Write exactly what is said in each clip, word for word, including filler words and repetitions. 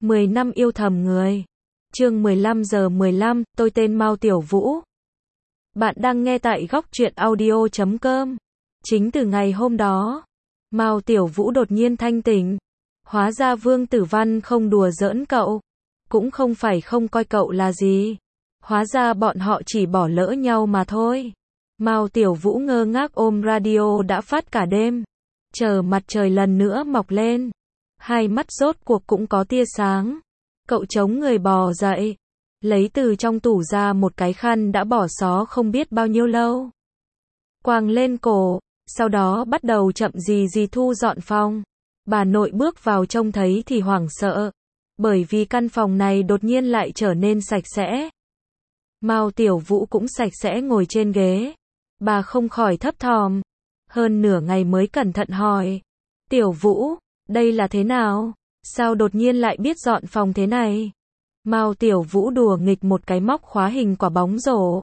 mười năm yêu thầm người. Chương mười lăm giờ mười lăm, tôi tên Mao Tiểu Vũ. Bạn đang nghe tại góc truyện audio chấm com. Chính từ ngày hôm đó, Mao Tiểu Vũ đột nhiên thanh tỉnh. Hóa ra Vương Tử Văn không đùa giỡn cậu, cũng không phải không coi cậu là gì. Hóa ra bọn họ chỉ bỏ lỡ nhau mà thôi. Mao Tiểu Vũ ngơ ngác ôm radio đã phát cả đêm, chờ mặt trời lần nữa mọc lên. Hai mắt rốt cuộc cũng có tia sáng. Cậu chống người bò dậy, lấy từ trong tủ ra một cái khăn đã bỏ xó không biết bao nhiêu lâu, quàng lên cổ, sau đó bắt đầu chậm gì gì thu dọn phòng. Bà nội bước vào trông thấy thì hoảng sợ, bởi vì căn phòng này đột nhiên lại trở nên sạch sẽ. Mao Tiểu Vũ cũng sạch sẽ ngồi trên ghế. Bà không khỏi thấp thỏm, hơn nửa ngày mới cẩn thận hỏi, Tiểu Vũ, đây là thế nào? Sao đột nhiên lại biết dọn phòng thế này? Mao Tiểu Vũ đùa nghịch một cái móc khóa hình quả bóng rổ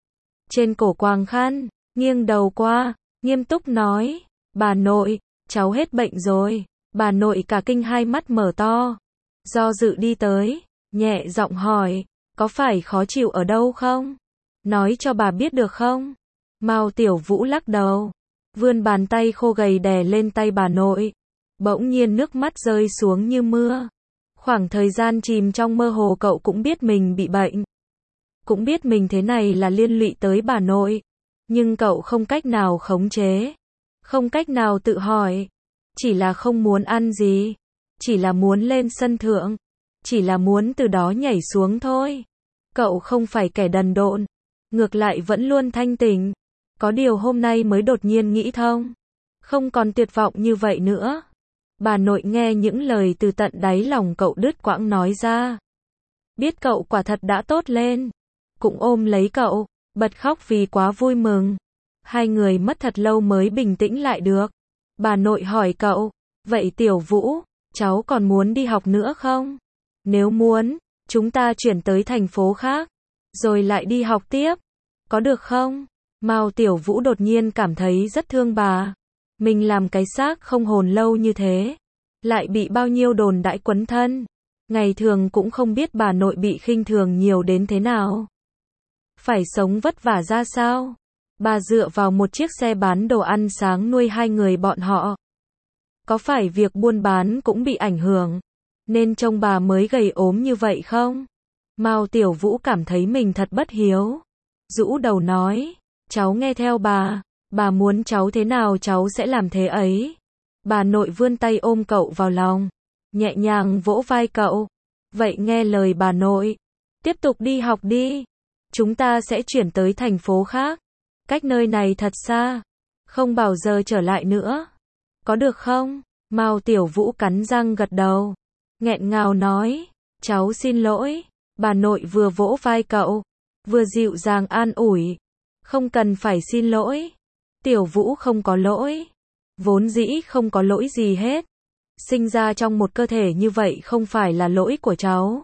trên cổ quàng khăn, nghiêng đầu qua, nghiêm túc nói, bà nội, cháu hết bệnh rồi. Bà nội cả kinh, hai mắt mở to, do dự đi tới, nhẹ giọng hỏi, có phải khó chịu ở đâu không? Nói cho bà biết được không? Mao Tiểu Vũ lắc đầu, vươn bàn tay khô gầy đè lên tay bà nội. Bỗng nhiên nước mắt rơi xuống như mưa. Khoảng thời gian chìm trong mơ hồ cậu cũng biết mình bị bệnh, cũng biết mình thế này là liên lụy tới bà nội, nhưng cậu không cách nào khống chế, không cách nào tự hỏi, chỉ là không muốn ăn gì, chỉ là muốn lên sân thượng, chỉ là muốn từ đó nhảy xuống thôi. Cậu không phải kẻ đần độn, ngược lại vẫn luôn thanh tỉnh. Có điều hôm nay mới đột nhiên nghĩ thông, không còn tuyệt vọng như vậy nữa. Bà nội nghe những lời từ tận đáy lòng cậu đứt quãng nói ra, biết cậu quả thật đã tốt lên, cũng ôm lấy cậu, bật khóc vì quá vui mừng. Hai người mất thật lâu mới bình tĩnh lại được. Bà nội hỏi cậu, vậy Tiểu Vũ, cháu còn muốn đi học nữa không? Nếu muốn, chúng ta chuyển tới thành phố khác, rồi lại đi học tiếp, có được không? Mao Tiểu Vũ đột nhiên cảm thấy rất thương bà. Mình làm cái xác không hồn lâu như thế, lại bị bao nhiêu đồn đãi quấn thân. Ngày thường cũng không biết bà nội bị khinh thường nhiều đến thế nào, phải sống vất vả ra sao. Bà dựa vào một chiếc xe bán đồ ăn sáng nuôi hai người bọn họ. Có phải việc buôn bán cũng bị ảnh hưởng, nên trông bà mới gầy ốm như vậy không? Mao Tiểu Vũ cảm thấy mình thật bất hiếu, rũ đầu nói, cháu nghe theo bà. Bà muốn cháu thế nào cháu sẽ làm thế ấy. Bà nội vươn tay ôm cậu vào lòng, nhẹ nhàng vỗ vai cậu. Vậy nghe lời bà nội, tiếp tục đi học đi. Chúng ta sẽ chuyển tới thành phố khác, cách nơi này thật xa, không bao giờ trở lại nữa. Có được không? Mao Tiểu Vũ cắn răng gật đầu, nghẹn ngào nói, cháu xin lỗi. Bà nội vừa vỗ vai cậu, vừa dịu dàng an ủi, không cần phải xin lỗi. Tiểu Vũ không có lỗi, vốn dĩ không có lỗi gì hết. Sinh ra trong một cơ thể như vậy không phải là lỗi của cháu.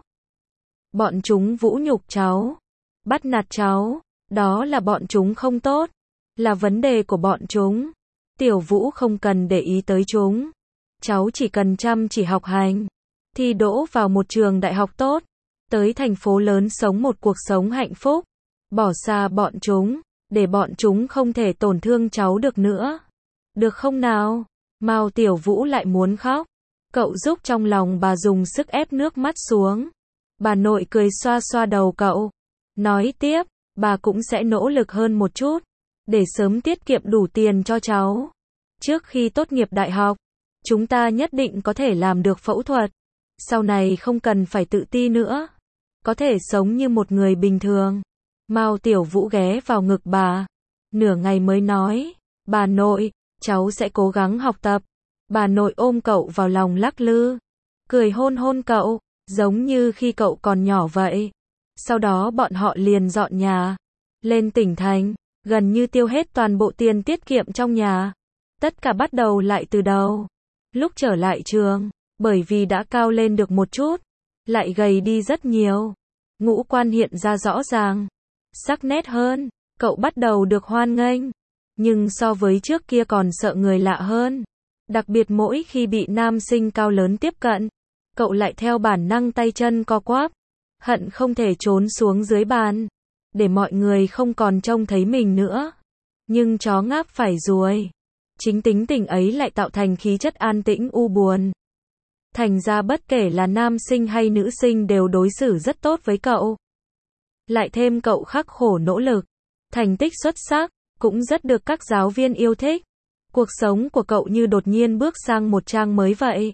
Bọn chúng vũ nhục cháu, bắt nạt cháu, đó là bọn chúng không tốt, là vấn đề của bọn chúng. Tiểu Vũ không cần để ý tới chúng. Cháu chỉ cần chăm chỉ học hành, thi đỗ vào một trường đại học tốt, tới thành phố lớn sống một cuộc sống hạnh phúc, bỏ xa bọn chúng, để bọn chúng không thể tổn thương cháu được nữa. Được không nào? Mao Tiểu Vũ lại muốn khóc. Cậu giúp trong lòng bà dùng sức ép nước mắt xuống. Bà nội cười xoa xoa đầu cậu, nói tiếp, bà cũng sẽ nỗ lực hơn một chút, để sớm tiết kiệm đủ tiền cho cháu. Trước khi tốt nghiệp đại học, chúng ta nhất định có thể làm được phẫu thuật. Sau này không cần phải tự ti nữa, có thể sống như một người bình thường. Mao Tiểu Vũ ghé vào ngực bà, nửa ngày mới nói, bà nội, cháu sẽ cố gắng học tập. Bà nội ôm cậu vào lòng lắc lư, cười hôn hôn cậu, giống như khi cậu còn nhỏ vậy. Sau đó bọn họ liền dọn nhà, lên tỉnh thành, gần như tiêu hết toàn bộ tiền tiết kiệm trong nhà. Tất cả bắt đầu lại từ đầu. Lúc trở lại trường, bởi vì đã cao lên được một chút, lại gầy đi rất nhiều. Ngũ quan hiện ra rõ ràng, sắc nét hơn, cậu bắt đầu được hoan nghênh, nhưng so với trước kia còn sợ người lạ hơn. Đặc biệt mỗi khi bị nam sinh cao lớn tiếp cận, cậu lại theo bản năng tay chân co quắp, hận không thể trốn xuống dưới bàn, để mọi người không còn trông thấy mình nữa. Nhưng chó ngáp phải ruồi. Chính tính tình ấy lại tạo thành khí chất an tĩnh u buồn. Thành ra bất kể là nam sinh hay nữ sinh đều đối xử rất tốt với cậu. Lại thêm cậu khắc khổ nỗ lực, thành tích xuất sắc, cũng rất được các giáo viên yêu thích. Cuộc sống của cậu như đột nhiên bước sang một trang mới vậy.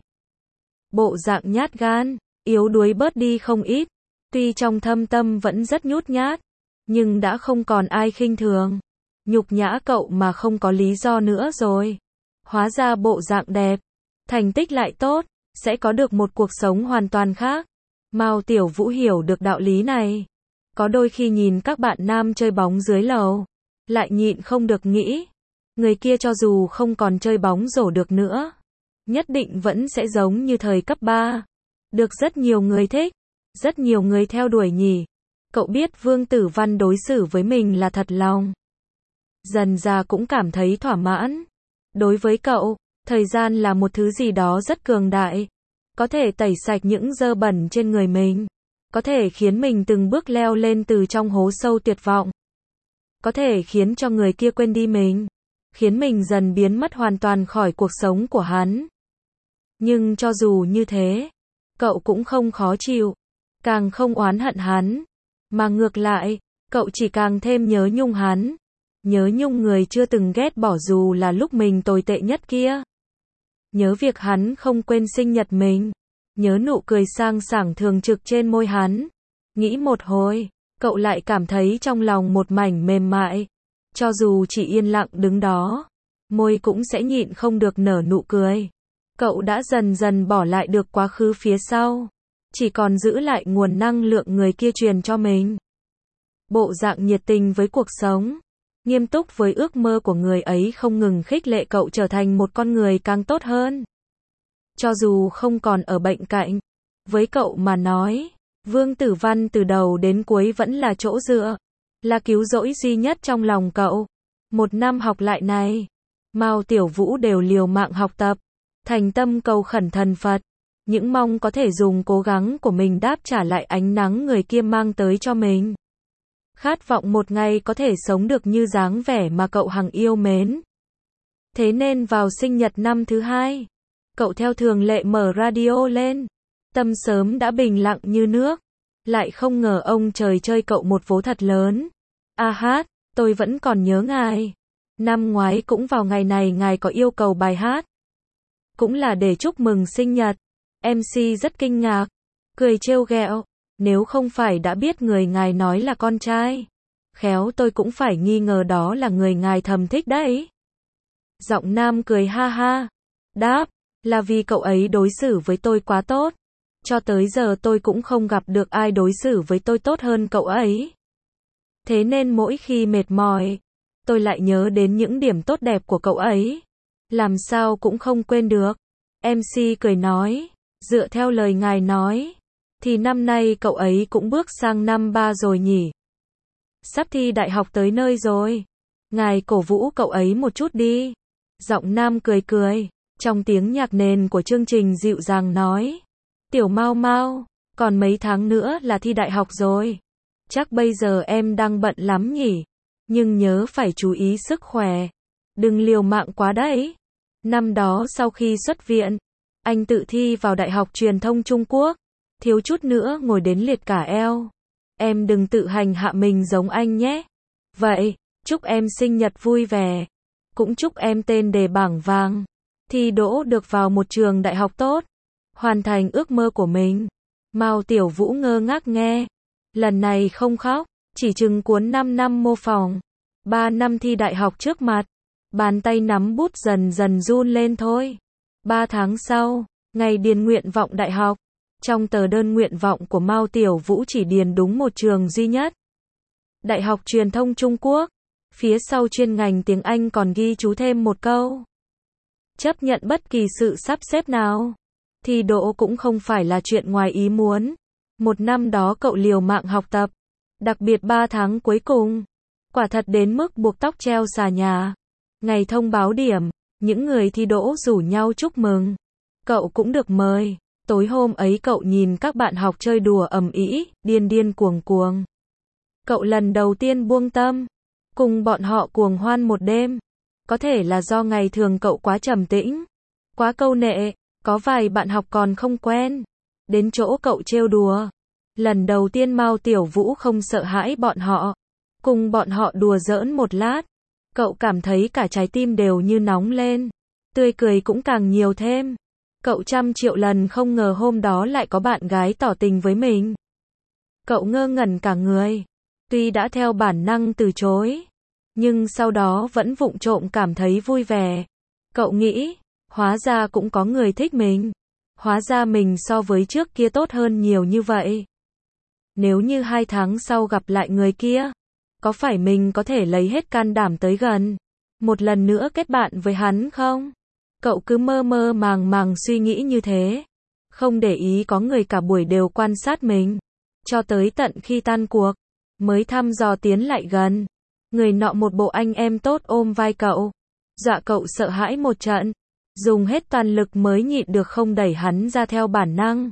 Bộ dạng nhát gan, yếu đuối bớt đi không ít. Tuy trong thâm tâm vẫn rất nhút nhát, nhưng đã không còn ai khinh thường, nhục nhã cậu mà không có lý do nữa rồi. Hóa ra bộ dạng đẹp, thành tích lại tốt, sẽ có được một cuộc sống hoàn toàn khác. Mao Tiểu Vũ hiểu được đạo lý này. Có đôi khi nhìn các bạn nam chơi bóng dưới lầu, lại nhịn không được nghĩ, người kia cho dù không còn chơi bóng rổ được nữa, nhất định vẫn sẽ giống như thời cấp ba. Được rất nhiều người thích, rất nhiều người theo đuổi nhỉ. Cậu biết Vương Tử Văn đối xử với mình là thật lòng. Dần ra cũng cảm thấy thỏa mãn. Đối với cậu, thời gian là một thứ gì đó rất cường đại. Có thể tẩy sạch những dơ bẩn trên người mình. Có thể khiến mình từng bước leo lên từ trong hố sâu tuyệt vọng. Có thể khiến cho người kia quên đi mình. Khiến mình dần biến mất hoàn toàn khỏi cuộc sống của hắn. Nhưng cho dù như thế, cậu cũng không khó chịu. Càng không oán hận hắn. Mà ngược lại, cậu chỉ càng thêm nhớ nhung hắn. Nhớ nhung người chưa từng ghét bỏ dù là lúc mình tồi tệ nhất kia. Nhớ việc hắn không quên sinh nhật mình. Nhớ nụ cười sang sảng thường trực trên môi hắn. Nghĩ một hồi, cậu lại cảm thấy trong lòng một mảnh mềm mại. Cho dù chỉ yên lặng đứng đó, môi cũng sẽ nhịn không được nở nụ cười. Cậu đã dần dần bỏ lại được quá khứ phía sau. Chỉ còn giữ lại nguồn năng lượng người kia truyền cho mình. Bộ dạng nhiệt tình với cuộc sống, nghiêm túc với ước mơ của người ấy không ngừng khích lệ cậu trở thành một con người càng tốt hơn. Cho dù không còn ở bên cạnh, với cậu mà nói, Vương Tử Văn từ đầu đến cuối vẫn là chỗ dựa, là cứu rỗi duy nhất trong lòng cậu. Một năm học lại này, Mao Tiểu Vũ đều liều mạng học tập, thành tâm cầu khẩn thần Phật, những mong có thể dùng cố gắng của mình đáp trả lại ánh nắng người kia mang tới cho mình. Khát vọng một ngày có thể sống được như dáng vẻ mà cậu hằng yêu mến. Thế nên vào sinh nhật năm thứ hai, cậu theo thường lệ mở radio lên. Tâm sớm đã bình lặng như nước. Lại không ngờ ông trời chơi cậu một vố thật lớn. A hát, tôi vẫn còn nhớ ngài. Năm ngoái cũng vào ngày này ngài có yêu cầu bài hát. Cũng là để chúc mừng sinh nhật. em xê rất kinh ngạc, cười trêu ghẹo. Nếu không phải đã biết người ngài nói là con trai, khéo tôi cũng phải nghi ngờ đó là người ngài thầm thích đấy. Giọng nam cười ha ha, đáp, là vì cậu ấy đối xử với tôi quá tốt. Cho tới giờ tôi cũng không gặp được ai đối xử với tôi tốt hơn cậu ấy. Thế nên mỗi khi mệt mỏi, tôi lại nhớ đến những điểm tốt đẹp của cậu ấy. Làm sao cũng không quên được. em xê cười nói, dựa theo lời ngài nói, thì năm nay cậu ấy cũng bước sang năm ba rồi nhỉ. Sắp thi đại học tới nơi rồi. Ngài cổ vũ cậu ấy một chút đi. Giọng nam cười cười, trong tiếng nhạc nền của chương trình dịu dàng nói. Tiểu Mao Mao, còn mấy tháng nữa là thi đại học rồi. Chắc bây giờ em đang bận lắm nhỉ. Nhưng nhớ phải chú ý sức khỏe. Đừng liều mạng quá đấy. Năm đó sau khi xuất viện, anh tự thi vào Đại học Truyền thông Trung Quốc. Thiếu chút nữa ngồi đến liệt cả eo. Em đừng tự hành hạ mình giống anh nhé. Vậy, chúc em sinh nhật vui vẻ. Cũng chúc em tên đề bảng vàng. Thi đỗ được vào một trường đại học tốt. Hoàn thành ước mơ của mình. Mao Tiểu Vũ ngơ ngác nghe. Lần này không khóc, chỉ chừng cuốn năm năm mô phỏng. ba năm thi đại học trước mặt. Bàn tay nắm bút dần dần run lên thôi. ba tháng sau, ngày điền nguyện vọng đại học. Trong tờ đơn nguyện vọng của Mao Tiểu Vũ chỉ điền đúng một trường duy nhất. Đại học Truyền thông Trung Quốc. Phía sau chuyên ngành tiếng Anh còn ghi chú thêm một câu. Chấp nhận bất kỳ sự sắp xếp nào. Thi đỗ cũng không phải là chuyện ngoài ý muốn. Một năm đó cậu liều mạng học tập. Đặc biệt ba tháng cuối cùng. Quả thật đến mức buộc tóc treo xà nhà. Ngày thông báo điểm, những người thi đỗ rủ nhau chúc mừng. Cậu cũng được mời. Tối hôm ấy cậu nhìn các bạn học chơi đùa ầm ĩ, điên điên cuồng cuồng. Cậu lần đầu tiên buông tâm, cùng bọn họ cuồng hoan một đêm. Có thể là do ngày thường cậu quá trầm tĩnh, quá câu nệ, có vài bạn học còn không quen. Đến chỗ cậu trêu đùa. Lần đầu tiên Mao Tiểu Vũ không sợ hãi bọn họ. Cùng bọn họ đùa giỡn một lát. Cậu cảm thấy cả trái tim đều như nóng lên. Tươi cười cũng càng nhiều thêm. Cậu trăm triệu lần không ngờ hôm đó lại có bạn gái tỏ tình với mình. Cậu ngơ ngẩn cả người. Tuy đã theo bản năng từ chối, nhưng sau đó vẫn vụng trộm cảm thấy vui vẻ. Cậu nghĩ, hóa ra cũng có người thích mình. Hóa ra mình so với trước kia tốt hơn nhiều như vậy. Nếu như hai tháng sau gặp lại người kia, có phải mình có thể lấy hết can đảm tới gần, một lần nữa kết bạn với hắn không? Cậu cứ mơ mơ màng màng suy nghĩ như thế. Không để ý có người cả buổi đều quan sát mình. Cho tới tận khi tan cuộc, mới thăm dò tiến lại gần. Người nọ một bộ anh em tốt ôm vai cậu. Dọa cậu sợ hãi một trận. Dùng hết toàn lực mới nhịn được không đẩy hắn ra theo bản năng.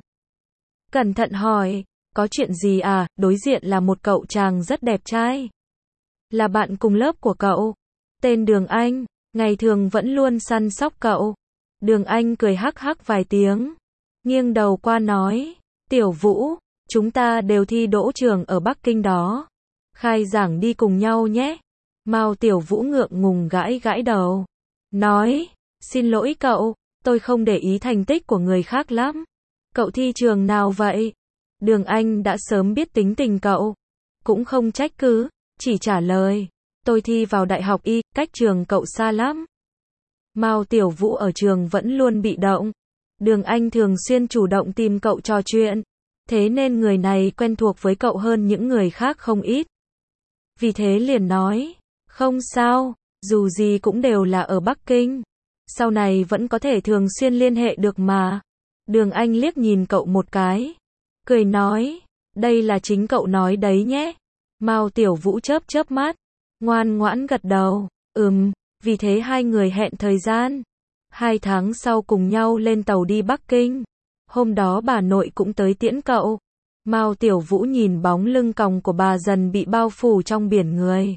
Cẩn thận hỏi, có chuyện gì à? Đối diện là một cậu chàng rất đẹp trai. Là bạn cùng lớp của cậu. Tên Đường Anh, ngày thường vẫn luôn săn sóc cậu. Đường Anh cười hắc hắc vài tiếng. Nghiêng đầu qua nói, Tiểu Vũ, chúng ta đều thi đỗ trường ở Bắc Kinh đó. Khai giảng đi cùng nhau nhé. Mao Tiểu Vũ ngượng ngùng gãi gãi đầu. Nói, xin lỗi cậu, tôi không để ý thành tích của người khác lắm. Cậu thi trường nào vậy? Đường Anh đã sớm biết tính tình cậu. Cũng không trách cứ, chỉ trả lời. Tôi thi vào đại học Y, cách trường cậu xa lắm. Mao Tiểu Vũ ở trường vẫn luôn bị động. Đường Anh thường xuyên chủ động tìm cậu trò chuyện. Thế nên người này quen thuộc với cậu hơn những người khác không ít. Vì thế liền nói, không sao, dù gì cũng đều là ở Bắc Kinh. Sau này vẫn có thể thường xuyên liên hệ được mà. Đường Anh liếc nhìn cậu một cái. Cười nói, đây là chính cậu nói đấy nhé. Mao Tiểu Vũ chớp chớp mắt. Ngoan ngoãn gật đầu. Ừm, vì thế hai người hẹn thời gian. Hai tháng sau cùng nhau lên tàu đi Bắc Kinh. Hôm đó bà nội cũng tới tiễn cậu. Mao Tiểu Vũ nhìn bóng lưng còng của bà dần bị bao phủ trong biển người.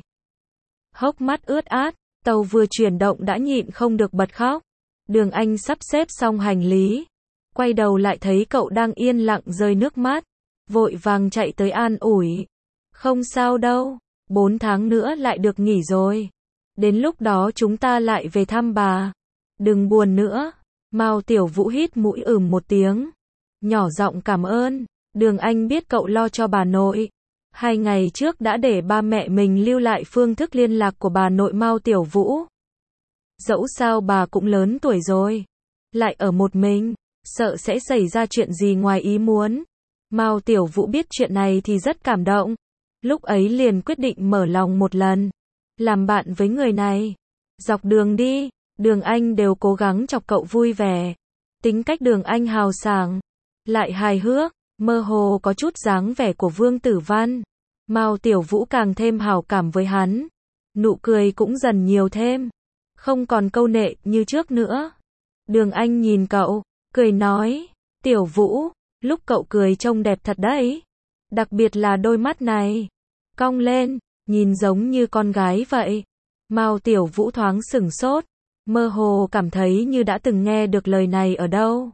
Hốc mắt ướt át, tàu vừa chuyển động đã nhịn không được bật khóc. Đường Anh sắp xếp xong hành lý. Quay đầu lại thấy cậu đang yên lặng rơi nước mắt. Vội vàng chạy tới an ủi. Không sao đâu, bốn tháng nữa lại được nghỉ rồi. Đến lúc đó chúng ta lại về thăm bà. Đừng buồn nữa. Mao Tiểu Vũ hít mũi ừm một tiếng. Nhỏ giọng cảm ơn. Đường Anh biết cậu lo cho bà nội. Hai ngày trước đã để ba mẹ mình lưu lại phương thức liên lạc của bà nội Mao Tiểu Vũ. Dẫu sao bà cũng lớn tuổi rồi. Lại ở một mình, sợ sẽ xảy ra chuyện gì ngoài ý muốn. Mao Tiểu Vũ biết chuyện này thì rất cảm động. Lúc ấy liền quyết định mở lòng một lần. Làm bạn với người này. Dọc đường đi, Đường Anh đều cố gắng chọc cậu vui vẻ. Tính cách Đường Anh hào sảng, lại hài hước, mơ hồ có chút dáng vẻ của Vương Tử Văn. Mao Tiểu Vũ càng thêm hảo cảm với hắn. Nụ cười cũng dần nhiều thêm. Không còn câu nệ như trước nữa. Đường Anh nhìn cậu, cười nói, Tiểu Vũ, lúc cậu cười trông đẹp thật đấy. Đặc biệt là đôi mắt này. Cong lên, nhìn giống như con gái vậy. Mao Tiểu Vũ thoáng sửng sốt. Mơ hồ cảm thấy như đã từng nghe được lời này ở đâu.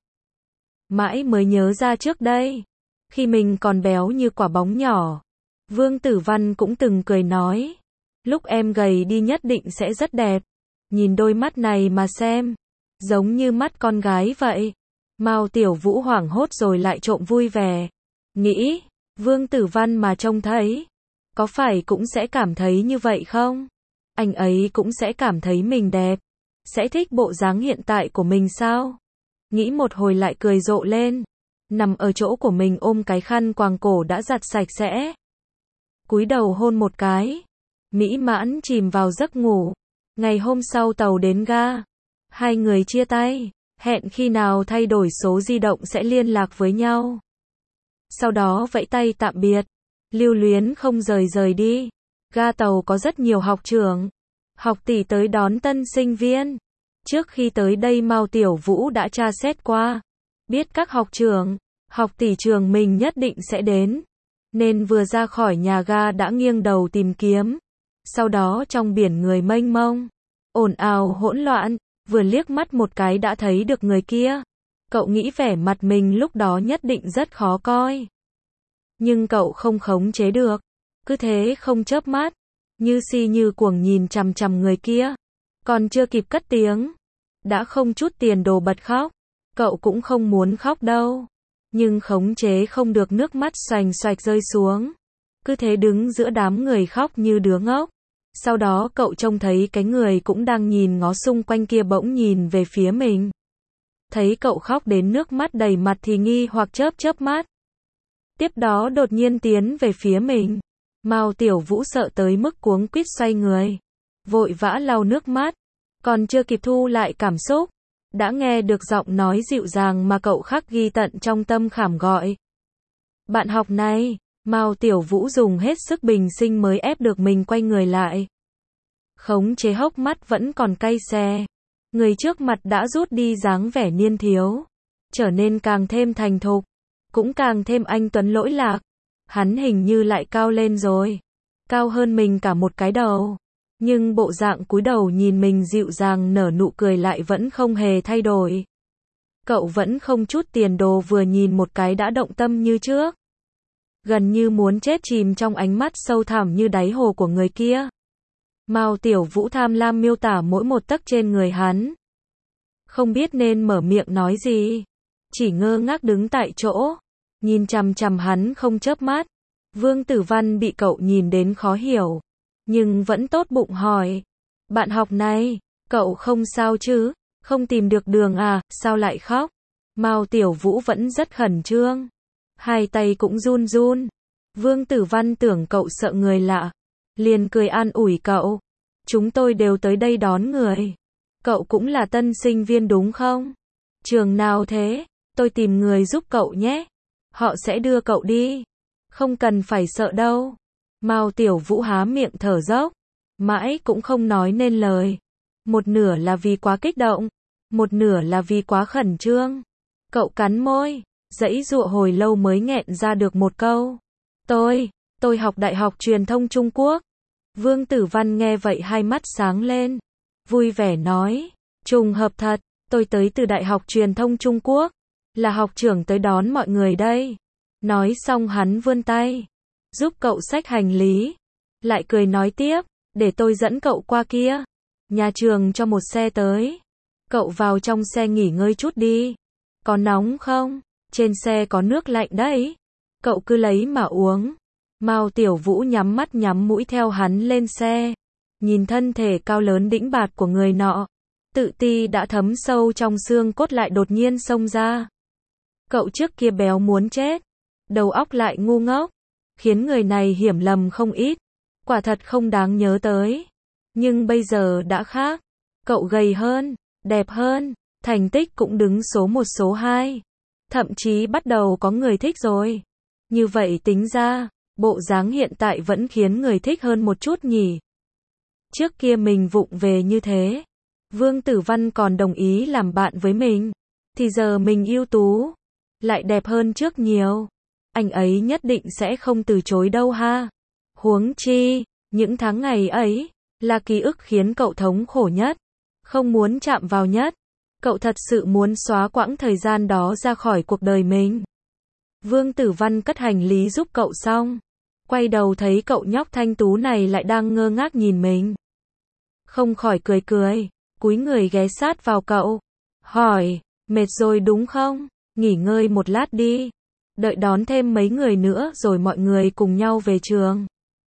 Mãi mới nhớ ra trước đây. Khi mình còn béo như quả bóng nhỏ. Vương Tử Văn cũng từng cười nói. Lúc em gầy đi nhất định sẽ rất đẹp. Nhìn đôi mắt này mà xem. Giống như mắt con gái vậy. Mao Tiểu Vũ hoảng hốt rồi lại trộm vui vẻ. Nghĩ, Vương Tử Văn mà trông thấy. Có phải cũng sẽ cảm thấy như vậy không? Anh ấy cũng sẽ cảm thấy mình đẹp. Sẽ thích bộ dáng hiện tại của mình sao? Nghĩ một hồi lại cười rộ lên. Nằm ở chỗ của mình ôm cái khăn quàng cổ đã giặt sạch sẽ. Cúi đầu hôn một cái. Mỹ mãn chìm vào giấc ngủ. Ngày hôm sau tàu đến ga. Hai người chia tay. Hẹn khi nào thay đổi số di động sẽ liên lạc với nhau. Sau đó vẫy tay tạm biệt. Lưu luyến không rời rời đi. Ga tàu có rất nhiều học trưởng. Học tỷ tới đón tân sinh viên. Trước khi tới đây Mao Tiểu Vũ đã tra xét qua. Biết các học trưởng, học tỷ trường mình nhất định sẽ đến, nên vừa ra khỏi nhà ga đã nghiêng đầu tìm kiếm. Sau đó trong biển người mênh mông, ồn ào hỗn loạn, vừa liếc mắt một cái đã thấy được người kia. Cậu nghĩ vẻ mặt mình lúc đó nhất định rất khó coi. Nhưng cậu không khống chế được, cứ thế không chớp mắt, như si như cuồng nhìn chằm chằm người kia. Còn chưa kịp cất tiếng, đã không chút tiền đồ bật khóc. Cậu cũng không muốn khóc đâu, nhưng khống chế không được nước mắt xoành xoạch rơi xuống. Cứ thế đứng giữa đám người khóc như đứa ngốc. Sau đó cậu trông thấy cái người cũng đang nhìn ngó xung quanh kia bỗng nhìn về phía mình. Thấy cậu khóc đến nước mắt đầy mặt thì nghi hoặc chớp chớp mắt. Tiếp đó đột nhiên tiến về phía mình. Mao Tiểu Vũ sợ tới mức cuống quýt xoay người, vội vã lau nước mắt, còn chưa kịp thu lại cảm xúc, đã nghe được giọng nói dịu dàng mà cậu khắc ghi tận trong tâm khảm gọi. Bạn học này, Mao Tiểu Vũ dùng hết sức bình sinh mới ép được mình quay người lại. Khống chế hốc mắt vẫn còn cay xè. Người trước mặt đã rút đi dáng vẻ niên thiếu, trở nên càng thêm thành thục, cũng càng thêm anh tuấn lỗi lạc. Hắn hình như lại cao lên rồi, cao hơn mình cả một cái đầu. Nhưng bộ dạng cúi đầu nhìn mình dịu dàng nở nụ cười lại vẫn không hề thay đổi. Cậu vẫn không chút tiền đồ, vừa nhìn một cái đã động tâm như trước. Gần như muốn chết chìm trong ánh mắt sâu thẳm như đáy hồ của người kia. Mao Tiểu Vũ tham lam miêu tả mỗi một tấc trên người hắn. Không biết nên mở miệng nói gì, chỉ ngơ ngác đứng tại chỗ, nhìn chằm chằm hắn không chớp mắt. Vương Tử Văn bị cậu nhìn đến khó hiểu, nhưng vẫn tốt bụng hỏi. Bạn học này, cậu không sao chứ? Không tìm được đường à, sao lại khóc? Mao Tiểu Vũ vẫn rất khẩn trương, hai tay cũng run run. Vương Tử Văn tưởng cậu sợ người lạ, liền cười an ủi cậu. Chúng tôi đều tới đây đón người. Cậu cũng là tân sinh viên đúng không? Trường nào thế? Tôi tìm người giúp cậu nhé. Họ sẽ đưa cậu đi. Không cần phải sợ đâu. Mao Tiểu Vũ há miệng thở dốc, mãi cũng không nói nên lời. Một nửa là vì quá kích động, một nửa là vì quá khẩn trương. Cậu cắn môi, giãy giụa hồi lâu mới nghẹn ra được một câu. Tôi, tôi học Đại học Truyền thông Trung Quốc. Vương Tử Văn nghe vậy hai mắt sáng lên, vui vẻ nói, trùng hợp thật, tôi tới từ Đại học Truyền thông Trung Quốc, là học trưởng tới đón mọi người đây. Nói xong hắn vươn tay, giúp cậu xách hành lý, lại cười nói tiếp, để tôi dẫn cậu qua kia. Nhà trường cho một xe tới, cậu vào trong xe nghỉ ngơi chút đi. Có nóng không? Trên xe có nước lạnh đấy, cậu cứ lấy mà uống. Mao Tiểu Vũ nhắm mắt nhắm mũi theo hắn lên xe, nhìn thân thể cao lớn đĩnh bạt của người nọ, tự ti đã thấm sâu trong xương cốt lại đột nhiên xông ra. Cậu trước kia béo muốn chết, đầu óc lại ngu ngốc, khiến người này hiểu lầm không ít, quả thật không đáng nhớ tới. Nhưng bây giờ đã khác, cậu gầy hơn, đẹp hơn, thành tích cũng đứng số một số hai, thậm chí bắt đầu có người thích rồi. Như vậy tính ra, bộ dáng hiện tại vẫn khiến người thích hơn một chút nhỉ. Trước kia mình vụng về như thế, Vương Tử Văn còn đồng ý làm bạn với mình, thì giờ mình ưu tú, lại đẹp hơn trước nhiều. Anh ấy nhất định sẽ không từ chối đâu ha. Huống chi, những tháng ngày ấy, là ký ức khiến cậu thống khổ nhất, không muốn chạm vào nhất. Cậu thật sự muốn xóa quãng thời gian đó ra khỏi cuộc đời mình. Vương Tử Văn cất hành lý giúp cậu xong, quay đầu thấy cậu nhóc thanh tú này lại đang ngơ ngác nhìn mình. Không khỏi cười cười, cúi người ghé sát vào cậu, hỏi, mệt rồi đúng không? Nghỉ ngơi một lát đi, đợi đón thêm mấy người nữa rồi mọi người cùng nhau về trường.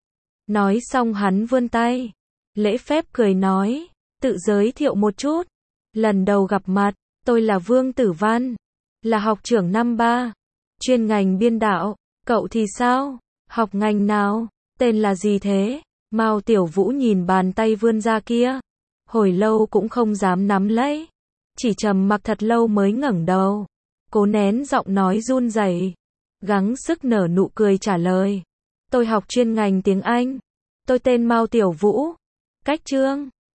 Nói xong hắn vươn tay, lễ phép cười nói, tự giới thiệu một chút. Lần đầu gặp mặt, tôi là Vương Tử Văn, là học trưởng năm ba, chuyên ngành biên đạo. Cậu thì sao? Học ngành nào? Tên là gì thế? Mao Tiểu Vũ nhìn bàn tay vươn ra kia, hồi lâu cũng không dám nắm lấy, chỉ trầm mặc thật lâu mới ngẩng đầu, cố nén giọng nói run rẩy, gắng sức nở nụ cười trả lời. Tôi học chuyên ngành tiếng Anh. Tôi tên Mao Tiểu Vũ. Cách chương